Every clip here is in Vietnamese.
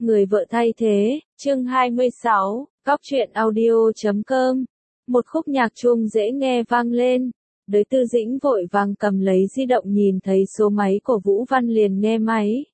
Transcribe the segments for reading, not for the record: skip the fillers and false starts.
Người vợ thay thế, chương 26, Cóc truyện audio.com. Một khúc nhạc chuông dễ nghe vang lên. Đới Tư Dĩnh vội vàng cầm lấy di động, nhìn thấy số máy của Vũ Văn liền nghe máy.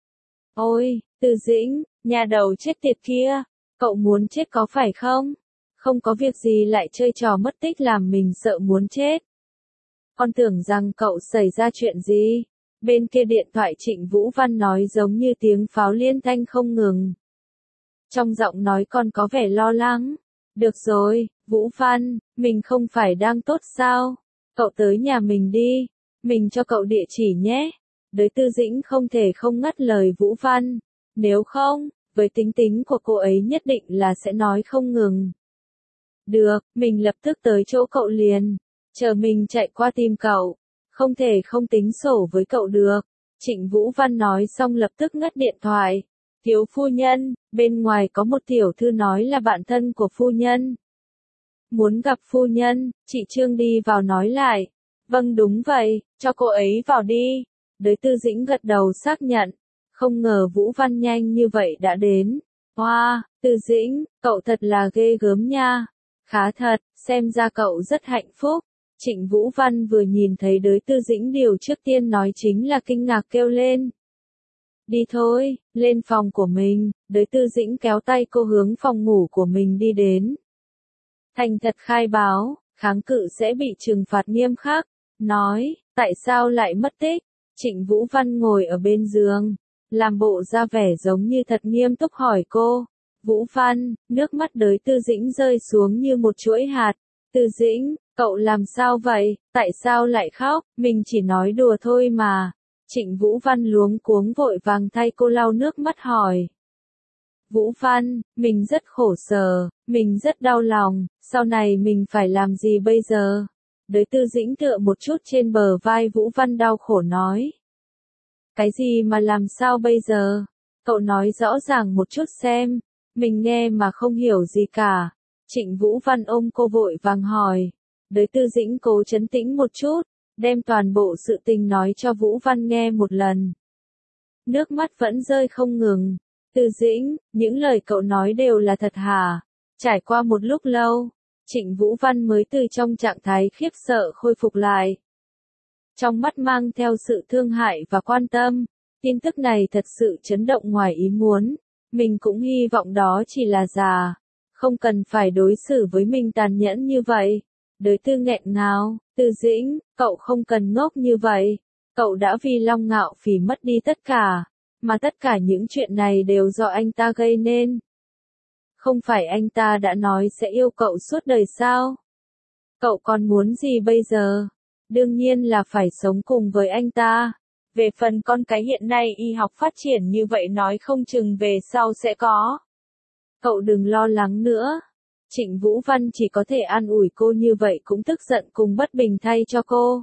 Ôi, Tư Dĩnh, nhà đầu chết tiệt kia, cậu muốn chết có phải không? Không có việc gì lại chơi trò mất tích làm mình sợ muốn chết. Con tưởng rằng cậu xảy ra chuyện gì? Bên kia điện thoại Trịnh Vũ Văn nói giống như tiếng pháo liên thanh không ngừng. Trong giọng nói còn có vẻ lo lắng. Được rồi, Vũ Văn, mình không phải đang tốt sao? Cậu tới nhà mình đi, mình cho cậu địa chỉ nhé. Đới Tư Dĩnh không thể không ngắt lời Vũ Văn. Nếu không, với tính tính của cô ấy nhất định là sẽ nói không ngừng. Được, mình lập tức tới chỗ cậu liền. Chờ mình chạy qua tìm cậu. Không thể không tính sổ với cậu được. Trịnh Vũ Văn nói xong lập tức ngắt điện thoại. Thiếu phu nhân, bên ngoài có một tiểu thư nói là bạn thân của phu nhân. Muốn gặp phu nhân, chị Trương đi vào nói lại. Vâng đúng vậy, cho cô ấy vào đi. Đới Tư Dĩnh gật đầu xác nhận. Không ngờ Vũ Văn nhanh như vậy đã đến. Wow, Tư Dĩnh, cậu thật là ghê gớm nha. Khá thật, xem ra cậu rất hạnh phúc. Trịnh Vũ Văn vừa nhìn thấy Đới Tư Dĩnh điều trước tiên nói chính là kinh ngạc kêu lên. Đi thôi, lên phòng của mình. Đới Tư Dĩnh kéo tay cô hướng phòng ngủ của mình đi đến. Thành thật khai báo, kháng cự sẽ bị trừng phạt nghiêm khắc. Nói, tại sao lại mất tích? Trịnh Vũ Văn ngồi ở bên giường, làm bộ ra vẻ giống như thật nghiêm túc hỏi cô. Vũ Văn, nước mắt Đới Tư Dĩnh rơi xuống như một chuỗi hạt. Tư Dĩnh, cậu làm sao vậy? Tại sao lại khóc? Mình chỉ nói đùa thôi mà. Trịnh Vũ Văn luống cuống vội vàng thay cô lau nước mắt hỏi. Vũ Văn, mình rất khổ sở, mình rất đau lòng, sau này mình phải làm gì bây giờ? Đới Tư Dĩnh tựa một chút trên bờ vai Vũ Văn đau khổ nói. Cái gì mà làm sao bây giờ? Cậu nói rõ ràng một chút xem, mình nghe mà không hiểu gì cả. Trịnh Vũ Văn ôm cô vội vàng hỏi. Đới Tư Dĩnh cố trấn tĩnh một chút, đem toàn bộ sự tình nói cho Vũ Văn nghe một lần. Nước mắt vẫn rơi không ngừng. Tư Dĩnh, những lời cậu nói đều là thật hả? Trải qua một lúc lâu, Trịnh Vũ Văn mới từ trong trạng thái khiếp sợ khôi phục lại. Trong mắt mang theo sự thương hại và quan tâm, tin tức này thật sự chấn động ngoài ý muốn. Mình cũng hy vọng đó chỉ là giả, không cần phải đối xử với mình tàn nhẫn như vậy. Đới Tư nghẹn ngào, Tư Dĩnh, cậu không cần ngốc như vậy. Cậu đã vì Long Ngạo Phỉ mất đi tất cả, mà tất cả những chuyện này đều do anh ta gây nên. Không phải anh ta đã nói sẽ yêu cậu suốt đời sao? Cậu còn muốn gì bây giờ? Đương nhiên là phải sống cùng với anh ta. Về phần con cái hiện nay y học phát triển như vậy nói không chừng về sau sẽ có. Cậu đừng lo lắng nữa. Trịnh Vũ Văn chỉ có thể an ủi cô như vậy cũng tức giận cùng bất bình thay cho cô.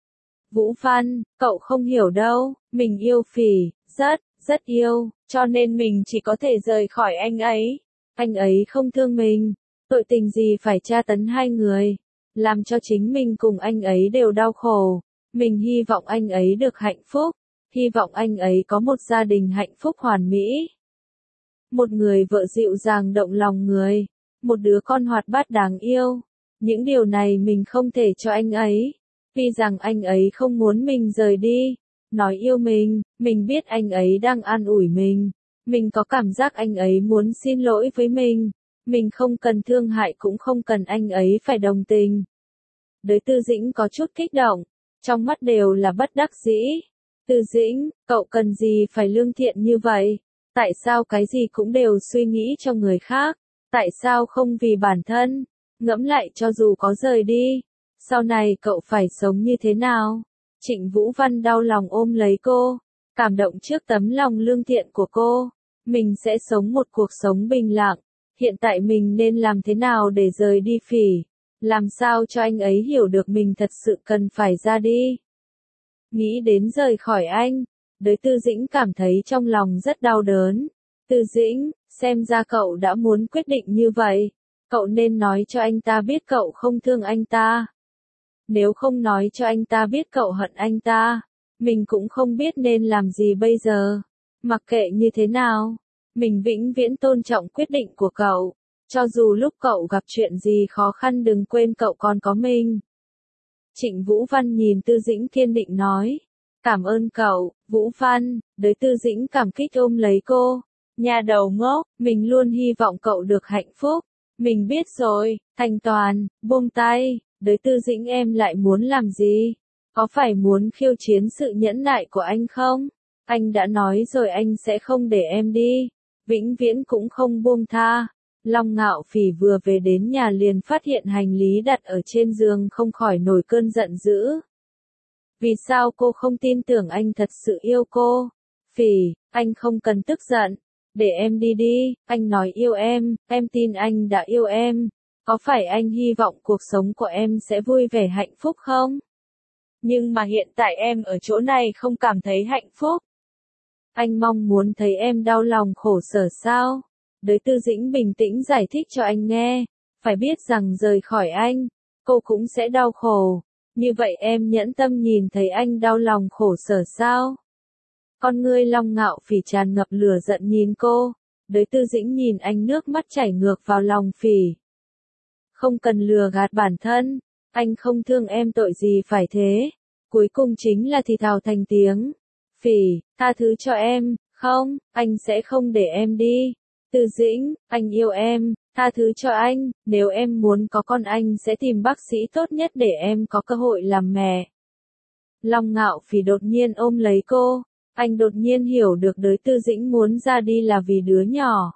Vũ Văn, cậu không hiểu đâu, mình yêu Phỉ, rất yêu, cho nên mình chỉ có thể rời khỏi anh ấy. Anh ấy không thương mình, tội tình gì phải tra tấn hai người, làm cho chính mình cùng anh ấy đều đau khổ. Mình hy vọng anh ấy được hạnh phúc, hy vọng anh ấy có một gia đình hạnh phúc hoàn mỹ. Một người vợ dịu dàng động lòng người, một đứa con hoạt bát đáng yêu. Những điều này mình không thể cho anh ấy, vì rằng anh ấy không muốn mình rời đi. Nói yêu mình biết anh ấy đang an ủi mình có cảm giác anh ấy muốn xin lỗi với mình không cần thương hại cũng không cần anh ấy phải đồng tình. Đới Tư Dĩnh có chút kích động, trong mắt đều là bất đắc dĩ. Tư Dĩnh, cậu cần gì phải lương thiện như vậy? Tại sao cái gì cũng đều suy nghĩ cho người khác? Tại sao không vì bản thân? Ngẫm lại cho dù có rời đi, sau này cậu phải sống như thế nào? Trịnh Vũ Văn đau lòng ôm lấy cô, cảm động trước tấm lòng lương thiện của cô. Mình sẽ sống một cuộc sống bình lặng. Hiện tại mình nên làm thế nào để rời đi Phỉ? Làm sao cho anh ấy hiểu được mình thật sự cần phải ra đi? Nghĩ đến rời khỏi anh, Đới Tư Dĩnh cảm thấy trong lòng rất đau đớn. Tư Dĩnh, xem ra cậu đã muốn quyết định như vậy. Cậu nên nói cho anh ta biết cậu không thương anh ta. Nếu không nói cho anh ta biết cậu hận anh ta, mình cũng không biết nên làm gì bây giờ. Mặc kệ như thế nào, Mình vĩnh viễn tôn trọng quyết định của cậu. Cho dù lúc cậu gặp chuyện gì khó khăn đừng quên cậu còn có mình. Trịnh Vũ Văn nhìn Tư Dĩnh kiên định nói. Cảm ơn cậu, Vũ Văn, đới Tư Dĩnh cảm kích ôm lấy cô. Nhà đầu ngốc, mình luôn hy vọng cậu được hạnh phúc. Mình biết rồi, Thành Toàn, buông tay, đới Tư Dĩnh em lại muốn làm gì? Có phải muốn khiêu chiến sự nhẫn nại của anh không? Anh đã nói rồi anh sẽ không để em đi. Vĩnh viễn cũng không buông tha. Long Ngạo Phỉ vừa về đến nhà liền phát hiện hành lý đặt ở trên giường không khỏi nổi cơn giận dữ. Vì sao cô không tin tưởng anh thật sự yêu cô? Phỉ, anh không cần tức giận. Để em đi đi, anh nói yêu em tin anh đã yêu em. Có phải anh hy vọng cuộc sống của em sẽ vui vẻ hạnh phúc không? Nhưng mà hiện tại em ở chỗ này không cảm thấy hạnh phúc. Anh mong muốn thấy em đau lòng khổ sở sao? Đới Tư Dĩnh bình tĩnh giải thích cho anh nghe. Phải biết rằng rời khỏi anh, cô cũng sẽ đau khổ. Như vậy em nhẫn tâm nhìn thấy anh đau lòng khổ sở sao? Con ngươi Long Ngạo Phỉ tràn ngập lửa giận nhìn cô. Đới Tư Dĩnh nhìn anh nước mắt chảy ngược vào lòng Phỉ. Không cần lừa gạt bản thân. Anh không thương em tội gì phải thế. Cuối cùng chính là thì thào thành tiếng. Phỉ, tha thứ cho em, không, anh sẽ không để em đi. Tư Dĩnh, anh yêu em, tha thứ cho anh, nếu em muốn có con anh sẽ tìm bác sĩ tốt nhất để em có cơ hội làm mẹ. Long Ngạo Phỉ đột nhiên ôm lấy cô, anh đột nhiên hiểu được đới Tư Dĩnh muốn ra đi là vì đứa nhỏ.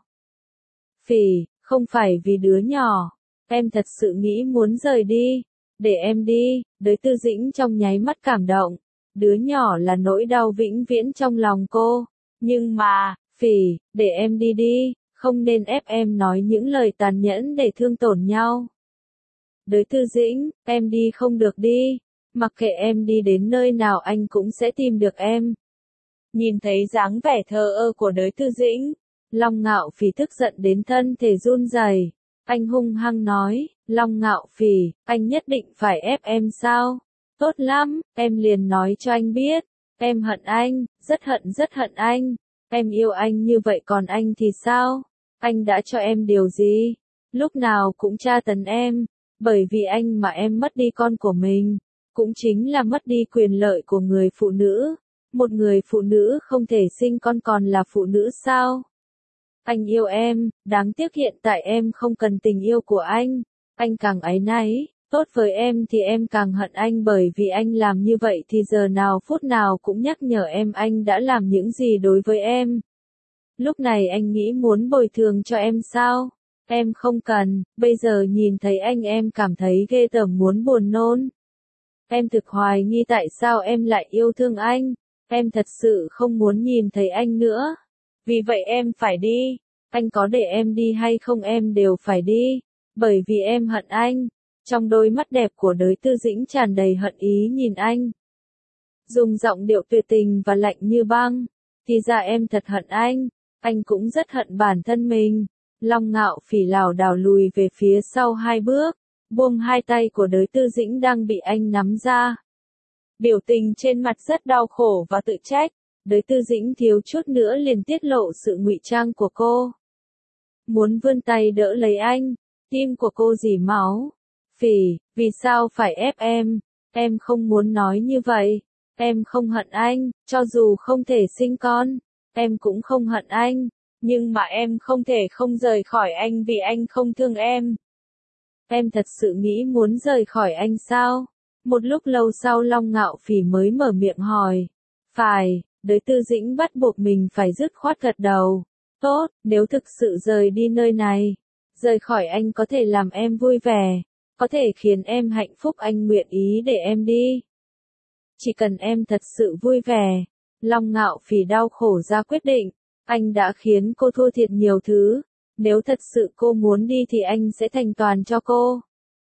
Phỉ, không phải vì đứa nhỏ, em thật sự nghĩ muốn rời đi, để em đi, đới Tư Dĩnh trong nháy mắt cảm động. Đứa nhỏ là nỗi đau vĩnh viễn trong lòng cô. Nhưng mà, Phỉ, để em đi đi, không nên ép em nói những lời tàn nhẫn để thương tổn nhau. Đới Tư Dĩnh, em đi không được đi. Mặc kệ em đi đến nơi nào anh cũng sẽ tìm được em. Nhìn thấy dáng vẻ thờ ơ của đới Tư Dĩnh, Long Ngạo Phỉ tức giận đến thân thể run rẩy. Anh hung hăng nói, Long Ngạo Phỉ, anh nhất định phải ép em sao? Tốt lắm, em liền nói cho anh biết. Em hận anh, rất hận anh. Em yêu anh như vậy còn anh thì sao? Anh đã cho em điều gì? Lúc nào cũng tra tấn em. Bởi vì anh mà em mất đi con của mình. Cũng chính là mất đi quyền lợi của người phụ nữ. Một người phụ nữ không thể sinh con còn là phụ nữ sao? Anh yêu em, đáng tiếc hiện tại em không cần tình yêu của anh. Anh càng áy náy. Tốt với em thì em càng hận anh bởi vì anh làm như vậy thì giờ nào phút nào cũng nhắc nhở em anh đã làm những gì đối với em. Lúc này anh nghĩ muốn bồi thường cho em sao? Em không cần, bây giờ nhìn thấy anh em cảm thấy ghê tởm muốn buồn nôn. Em thực hoài nghi tại sao em lại yêu thương anh. Em thật sự không muốn nhìn thấy anh nữa. Vì vậy em phải đi. Anh có để em đi hay không em đều phải đi. Bởi vì em hận anh. Trong đôi mắt đẹp của đới Tư Dĩnh tràn đầy hận ý nhìn anh. Dùng giọng điệu tuyệt tình và lạnh như băng. Thì ra em thật hận anh cũng rất hận bản thân mình. Long Ngạo Phỉ lảo đảo lùi về phía sau 2 bước, buông hai tay của đới Tư Dĩnh đang bị anh nắm ra. Biểu tình trên mặt rất đau khổ và tự trách, đới Tư Dĩnh thiếu chút nữa liền tiết lộ sự ngụy trang của cô. Muốn vươn tay đỡ lấy anh, tim của cô rỉ máu. Phỉ, vì sao phải ép em không muốn nói như vậy, em không hận anh, cho dù không thể sinh con, em cũng không hận anh, nhưng mà em không thể không rời khỏi anh vì anh không thương em. Em thật sự nghĩ muốn rời khỏi anh sao? Một lúc lâu sau Long Ngạo Phỉ mới mở miệng hỏi. Phải, đới Tư Dĩnh bắt buộc mình phải dứt khoát gật đầu. Tốt, nếu thực sự rời đi nơi này, rời khỏi anh có thể làm em vui vẻ. Có thể khiến em hạnh phúc anh nguyện ý để em đi. Chỉ cần em thật sự vui vẻ. Long Ngạo Phỉ đau khổ ra quyết định. Anh đã khiến cô thua thiệt nhiều thứ. Nếu thật sự cô muốn đi thì anh sẽ thành toàn cho cô.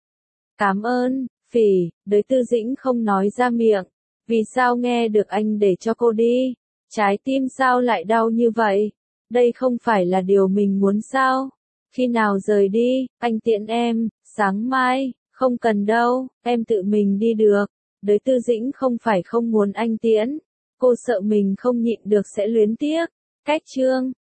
Cảm ơn, Phỉ, đới Tư Dĩnh không nói ra miệng. Vì sao nghe được anh để cho cô đi? Trái tim sao lại đau như vậy? Đây không phải là điều mình muốn sao? Khi nào rời đi, anh tiễn em, sáng mai, không cần đâu, em tự mình đi được. Đới Tư Dĩnh không phải không muốn anh tiễn, cô sợ mình không nhịn được sẽ luyến tiếc. Cách chương